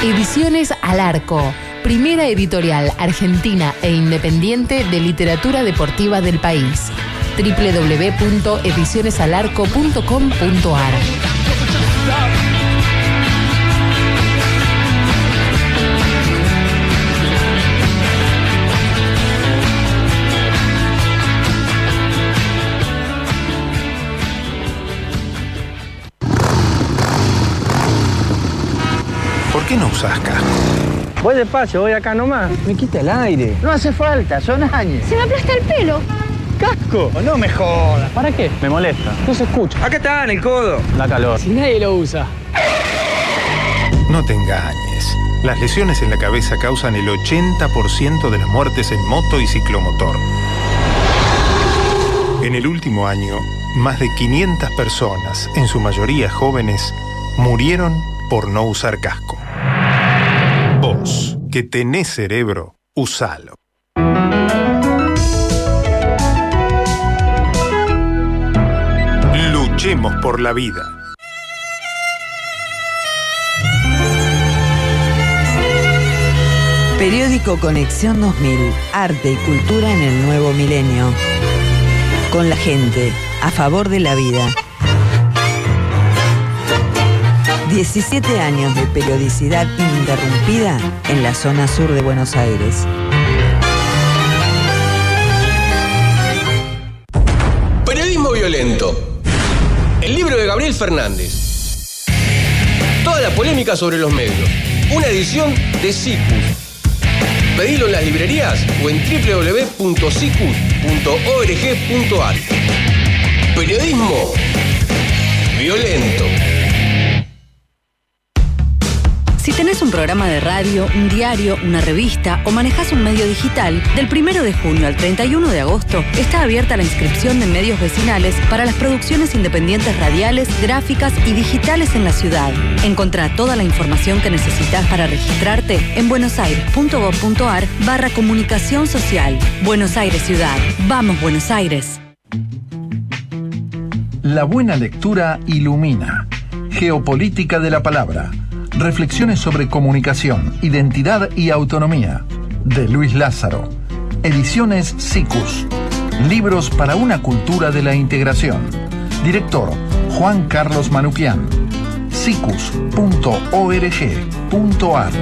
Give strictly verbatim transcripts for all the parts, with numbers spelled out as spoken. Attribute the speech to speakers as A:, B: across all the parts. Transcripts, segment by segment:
A: Ediciones Al Arco, primera editorial argentina e independiente de literatura deportiva del país. doble u doble u doble u punto ediciones al arco punto com punto a r.
B: ¿Por qué no usás casco?
C: Voy despacio, voy acá nomás. Me quita el aire.
D: No hace falta, son años.
E: Se me aplasta el pelo.
C: ¡Casco! No me jodas. ¿Para qué? Me molesta. No se escucha. Acá está, en el codo. La calor. Si nadie lo usa.
B: No te engañes. Las lesiones en la cabeza causan el ochenta por ciento de las muertes en moto y ciclomotor. En el último año, más de quinientas personas, en su mayoría jóvenes, murieron por no usar casco. Vos, que tenés cerebro, usalo. Luchemos por la vida.
F: Periódico Conexión dos mil. Arte y cultura en el nuevo milenio. Con la gente, a favor de la vida. diecisiete años de periodicidad ininterrumpida en la zona sur de Buenos Aires.
G: Periodismo violento. El libro de Gabriel Fernández. Toda la polémica sobre los medios. Una edición de Cicus. Pedilo en las librerías o en doble u doble u doble u punto cicus punto org punto a r. Periodismo violento.
H: Si tenés un programa de radio, un diario, una revista o manejás un medio digital, del primero de junio al treinta y uno de agosto está abierta la inscripción de medios vecinales para las producciones independientes radiales, gráficas y digitales en la ciudad. Encontrá toda la información que necesitas para registrarte en buenosaires punto gob punto a r barra comunicación social. Buenos Aires Ciudad. Vamos, Buenos Aires.
I: La buena lectura ilumina. Geopolítica de la palabra. Reflexiones sobre comunicación, identidad y autonomía. De Luis Lázaro. Ediciones Cicus. Libros para una cultura de la integración. Director Juan Carlos Manuquian. cicus punto org punto a r.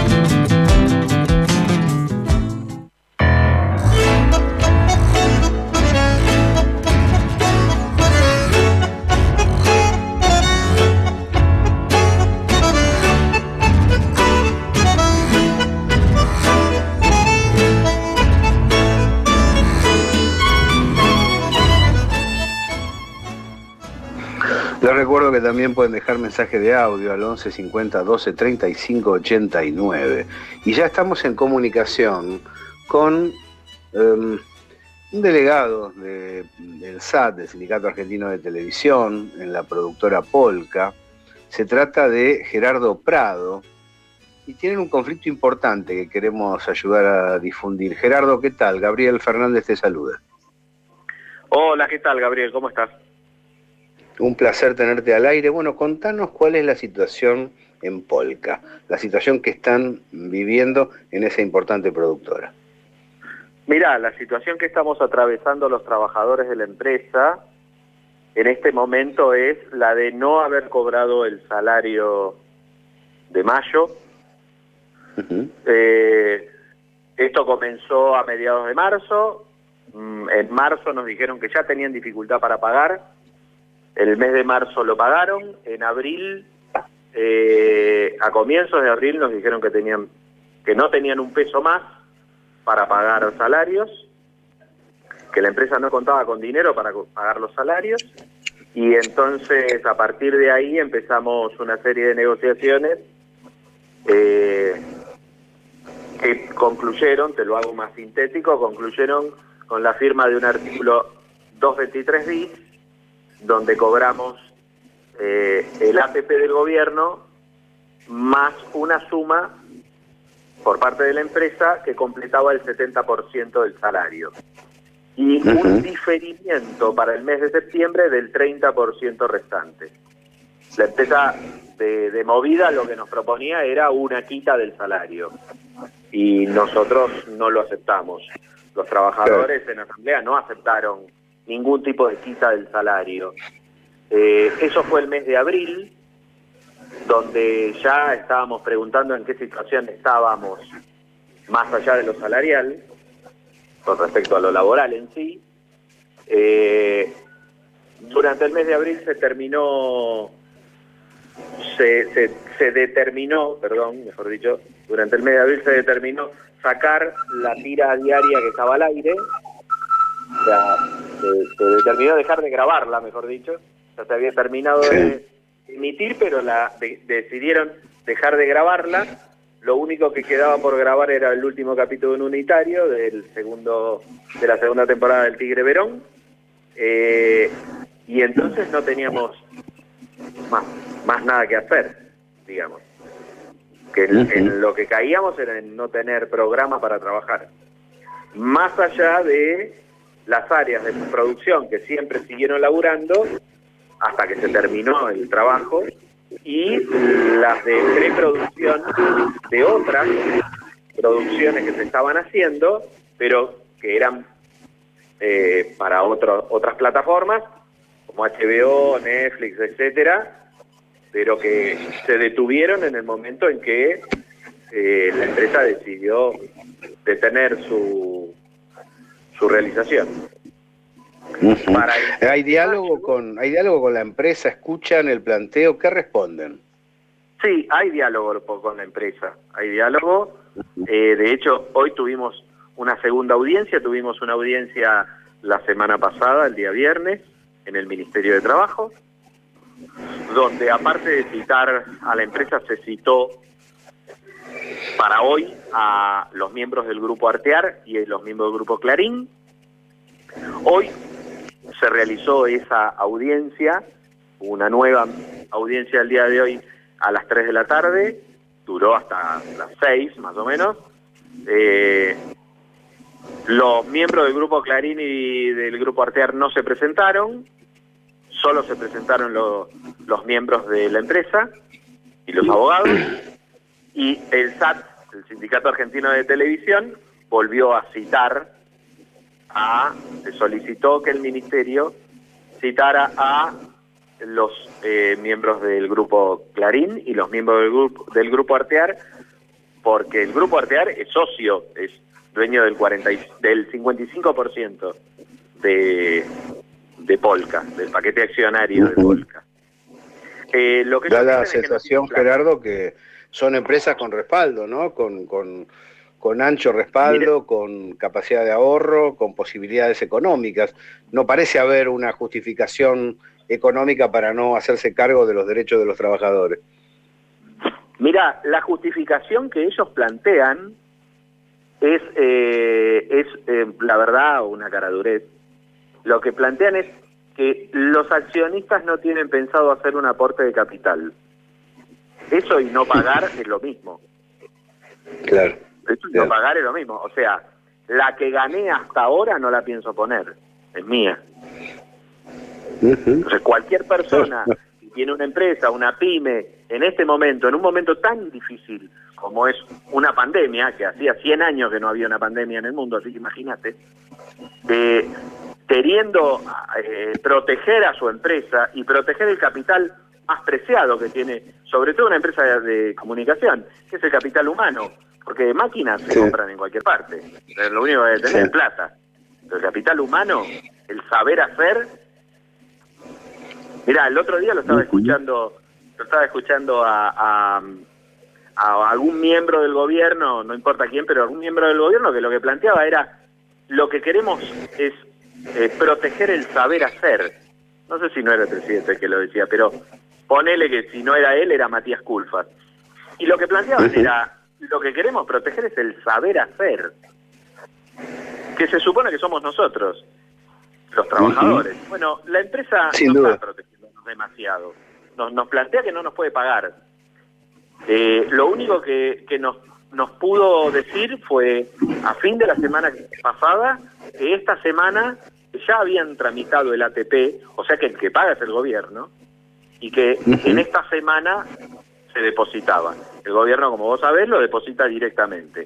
J: Les recuerdo que también pueden dejar mensaje de audio al once cincuenta doce treinta y cinco ochenta y nueve. Y ya estamos en comunicación con um, un delegado de, del S A T, del Sindicato Argentino de Televisión, en la productora Polka. Se trata de Gerardo Prado y tienen un conflicto importante que queremos ayudar a difundir. Gerardo, ¿qué tal? Gabriel Fernández te saluda.
K: Hola, ¿qué tal, Gabriel? ¿Cómo estás?
J: Un placer tenerte al aire. Bueno, contanos cuál es la situación en Polka, la situación que están viviendo en esa importante productora.
K: Mirá, la situación que estamos atravesando los trabajadores de la empresa en este momento es la de no haber cobrado el salario de mayo. Uh-huh. eh, esto comenzó a mediados de marzo. En marzo nos dijeron que ya tenían dificultad para pagar. El mes de marzo lo pagaron. En abril, eh, a comienzos de abril nos dijeron que tenían que no tenían un peso más para pagar salarios, que la empresa no contaba con dinero para pagar los salarios, y entonces a partir de ahí empezamos una serie de negociaciones eh, que concluyeron, te lo hago más sintético, concluyeron con la firma de un artículo doscientos veintitrés bis, donde cobramos eh, el A P P del gobierno más una suma por parte de la empresa que completaba el setenta por ciento del salario. Y uh-huh. un diferimiento para el mes de septiembre del treinta por ciento restante. La empresa de, de movida lo que nos proponía era una quita del salario. Y nosotros no lo aceptamos. Los trabajadores en asamblea no aceptaron ningún tipo de quita del salario. Eh, eso fue el mes de abril, donde ya estábamos preguntando en qué situación estábamos, más allá de lo salarial, con respecto a lo laboral en sí. Eh, durante el mes de abril se terminó, se, se, se determinó, perdón, mejor dicho, durante el mes de abril se determinó sacar la tira diaria que estaba al aire. O sea, se, se determinó dejar de grabarla, mejor dicho. Ya se había terminado sí. de emitir, pero la de, decidieron dejar de grabarla. Lo único que quedaba por grabar era el último capítulo unitario del segundo de la segunda temporada del Tigre Verón. Eh, y entonces no teníamos más, más nada que hacer, digamos. Que en, uh-huh. en lo que caíamos era en no tener programa para trabajar. Más allá de las áreas de producción que siempre siguieron laburando hasta que se terminó el trabajo, y las de preproducción de otras producciones que se estaban haciendo, pero que eran eh, para otro, otras plataformas, como H B O, Netflix, etcétera, pero que se detuvieron en el momento en que eh, la empresa decidió detener su, su realización.
J: Uh-huh. Para el... ¿Hay diálogo con hay diálogo con la empresa? ¿Escuchan el planteo? ¿Qué responden?
K: Sí, hay diálogo con la empresa. Hay diálogo. Eh, de hecho, hoy tuvimos una segunda audiencia. Tuvimos una audiencia la semana pasada, el día viernes, en el Ministerio de Trabajo, donde aparte de citar a la empresa, se citó para hoy a los miembros del Grupo Artear y los miembros del Grupo Clarín. Hoy se realizó esa audiencia, una nueva audiencia el día de hoy a las tres de la tarde, duró hasta las seis más o menos. Eh, los miembros del Grupo Clarín y del Grupo Artear no se presentaron, solo se presentaron los, los miembros de la empresa y los abogados, y el S A T, el Sindicato Argentino de Televisión, volvió a citar a, se solicitó que el Ministerio citara a los eh, miembros del Grupo Clarín y los miembros del grupo, del grupo Artear, porque el Grupo Artear es socio, es dueño del cuarenta y, del cincuenta y cinco por ciento de, de Polka, del paquete accionario de Polka. Eh, lo que
J: da la sensación, que no Gerardo, que son empresas con respaldo, ¿no? Con, con, con ancho respaldo, Mire. con capacidad de ahorro, con posibilidades económicas. No parece haber una justificación económica para no hacerse cargo de los derechos de los trabajadores.
K: Mira, la justificación que ellos plantean es, eh, es eh, la verdad, una caradurez. Lo que plantean es que los accionistas no tienen pensado hacer un aporte de capital. Eso y no pagar es lo mismo.
J: Claro.
K: Eso y
J: claro.
K: no pagar es lo mismo. O sea, la que gané hasta ahora no la pienso poner, es mía. Uh-huh. Entonces, cualquier persona que tiene una empresa, una pyme, en este momento, en un momento tan difícil como es una pandemia, que hacía cien años que no había una pandemia en el mundo, así que imagínate, eh, queriendo eh, proteger a su empresa y proteger el capital más preciado que tiene, sobre todo una empresa de, de comunicación, que es el capital humano, porque máquinas se sí. compran en cualquier parte, lo único que hay que tener sí. es plata. Pero el capital humano, el saber hacer. Mirá, el otro día lo estaba escuchando, lo estaba escuchando a, a, a algún miembro del gobierno, no importa quién, pero algún miembro del gobierno que lo que planteaba era, lo que queremos es eh, proteger el saber hacer. No sé si no era el presidente el que lo decía, pero ponele que si no era él, era Matías Culfas. Y lo que planteaban era, lo que queremos proteger es el saber hacer, que se supone que somos nosotros, los trabajadores. Uh-huh. Bueno, la empresa
J: Sin
K: no
J: duda.
K: está protegiéndonos demasiado. Nos, nos plantea que no nos puede pagar. Eh, lo único que, que nos, nos pudo decir fue, a fin de la semana pasada, que esta semana ya habían tramitado el A T P, o sea que el que paga es el gobierno, y que uh-huh. en esta semana se depositaba. El gobierno, como vos sabés, lo deposita directamente.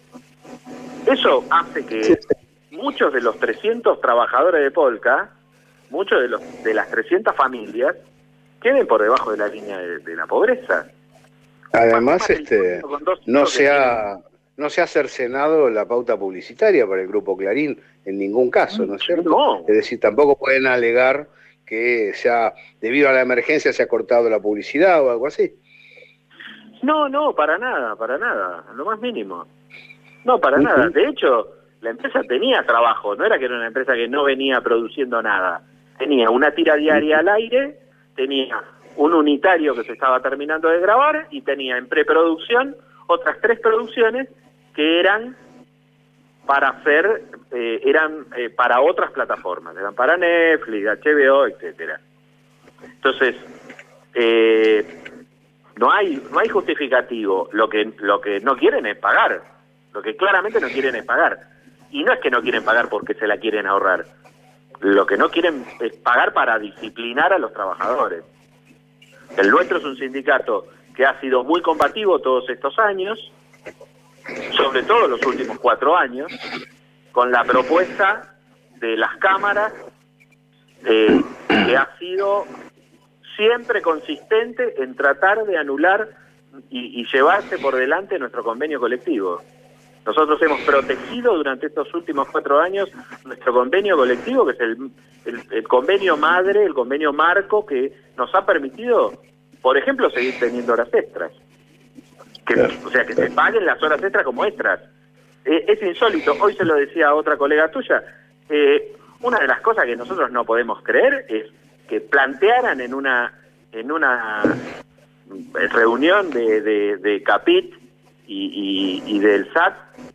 K: Eso hace que muchos de los trescientos trabajadores de Polka, muchos de, los, de las trescientas familias, queden por debajo de la línea de, de la pobreza.
J: Además, este, no se ha, no se ha cercenado la pauta publicitaria para el Grupo Clarín en ningún caso, ¿no es cierto?
K: No.
J: Es decir, tampoco pueden alegar que se ha, debido a la emergencia se ha cortado la publicidad o algo así.
K: No, no, para nada, para nada, lo más mínimo. No, para uh-huh. nada. De hecho, la empresa tenía trabajo, no era que era una empresa que no venía produciendo nada. Tenía una tira diaria al aire, tenía un unitario que se estaba terminando de grabar y tenía en preproducción otras tres producciones que eran para hacer, eh, eran eh, para otras plataformas, eran para Netflix, H B O, etcétera. Entonces, eh, no hay no hay justificativo. Lo que lo que no quieren es pagar, lo que claramente no quieren es pagar. Y no es que no quieren pagar porque se la quieren ahorrar. Lo que no quieren es pagar para disciplinar a los trabajadores. El nuestro es un sindicato que ha sido muy combativo todos estos años, sobre todo los últimos cuatro años, con la propuesta de las cámaras, eh, que ha sido siempre consistente en tratar de anular y, y llevarse por delante nuestro convenio colectivo. Nosotros hemos protegido durante estos últimos cuatro años nuestro convenio colectivo, que es el, el, el convenio madre, el convenio marco, que nos ha permitido, por ejemplo, seguir teniendo horas extras. Que, o sea, que se paguen las horas extras como extras. Eh, es insólito. Hoy se lo decía a otra colega tuya. Eh, una de las cosas que nosotros no podemos creer es que plantearan en una en una reunión de, de, de Capit y, y, y del S A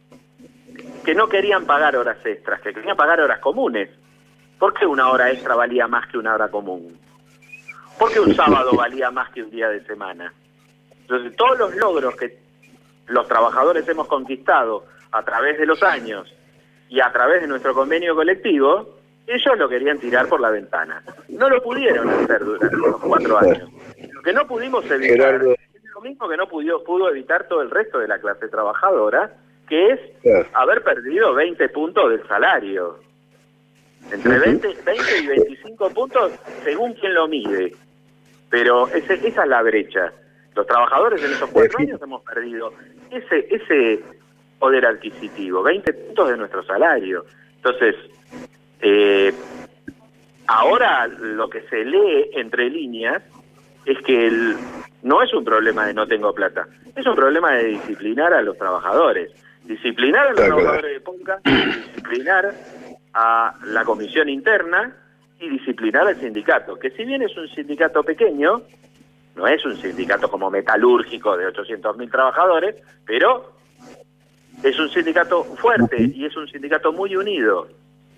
K: T que no querían pagar horas extras, que querían pagar horas comunes. ¿Por qué una hora extra valía más que una hora común? ¿Por qué un sábado valía más que un día de semana? Entonces, todos los logros que los trabajadores hemos conquistado a través de los años y a través de nuestro convenio colectivo, ellos lo querían tirar por la ventana. No lo pudieron hacer durante los cuatro años. Lo que no pudimos evitar Gerardo. Es lo mismo que no pudo, pudo evitar todo el resto de la clase trabajadora, que es claro. haber perdido veinte puntos del salario. Entre veinte, veinte y veinticinco puntos, según quien lo mide. Pero ese, esa es la brecha. Los trabajadores en esos cuatro años hemos perdido ese ese poder adquisitivo, veinte puntos de nuestro salario. Entonces, eh, ahora lo que se lee entre líneas es que el, no es un problema de no tengo plata, es un problema de disciplinar a los trabajadores. Disciplinar a los trabajadores de Ponca, disciplinar a la comisión interna y disciplinar al sindicato, que si bien es un sindicato pequeño, no es un sindicato como metalúrgico de ochocientos mil trabajadores, pero es un sindicato fuerte y es un sindicato muy unido.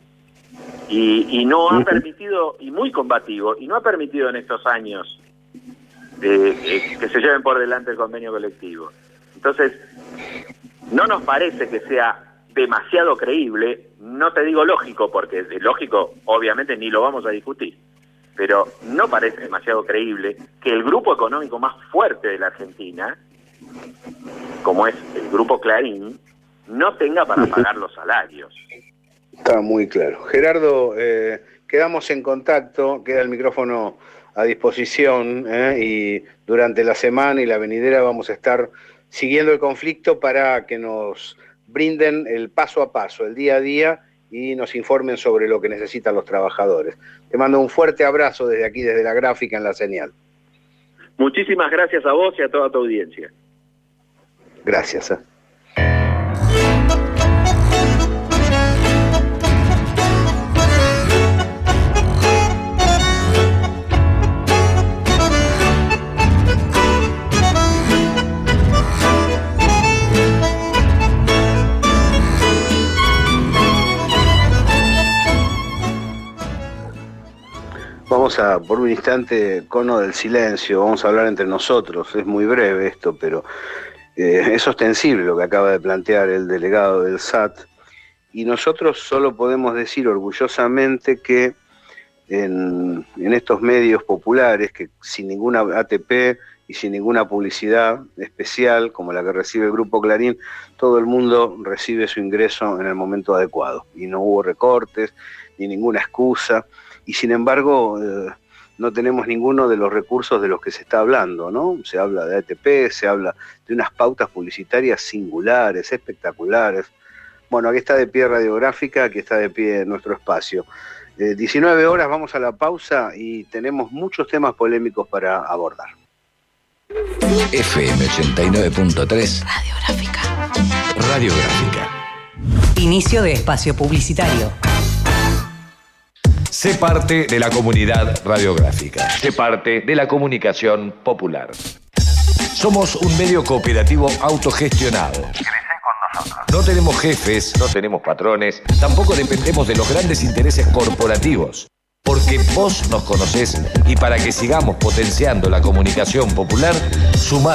K: Y, y no ha permitido, y muy combativo, y no ha permitido en estos años eh, eh, que se lleven por delante el convenio colectivo. Entonces, no nos parece que sea demasiado creíble, no te digo lógico, porque de lógico obviamente ni lo vamos a discutir, pero no parece demasiado creíble que el grupo económico más fuerte de la Argentina, como es el Grupo Clarín, no tenga para pagar los salarios.
J: Está muy claro. Gerardo, eh, quedamos en contacto, queda el micrófono a disposición eh, y durante la semana y la venidera vamos a estar siguiendo el conflicto para que nos brinden el paso a paso, el día a día y nos informen sobre lo que necesitan los trabajadores. Te mando un fuerte abrazo desde aquí, desde la gráfica en La Señal.
K: Muchísimas gracias a vos y a toda tu audiencia.
J: Gracias. Eh. Vamos a, por un instante, cono del silencio, vamos a hablar entre nosotros, es muy breve esto, pero eh, es ostensible lo que acaba de plantear el delegado del S A T, y nosotros solo podemos decir orgullosamente que en, en estos medios populares, que sin ninguna A T P y sin ninguna publicidad especial como la que recibe el Grupo Clarín, todo el mundo recibe su ingreso en el momento adecuado y no hubo recortes ni ninguna excusa, y sin embargo eh, no tenemos ninguno de los recursos de los que se está hablando, ¿no? Se habla de A T P, se habla de unas pautas publicitarias singulares, espectaculares. Bueno, aquí está de pie Radiográfica, aquí está de pie nuestro espacio. Eh, diecinueve horas, vamos a la pausa y tenemos muchos temas polémicos para abordar.
E: F M ochenta y nueve punto tres
H: Radiográfica.
E: Radiográfica.
L: Inicio de espacio publicitario.
E: Sé parte de la comunidad radiográfica. Sé parte de la comunicación popular. Somos un medio cooperativo autogestionado. No tenemos jefes, no tenemos patrones, tampoco dependemos de los grandes intereses corporativos. Porque vos nos conocés y para que sigamos potenciando la comunicación popular, sumate.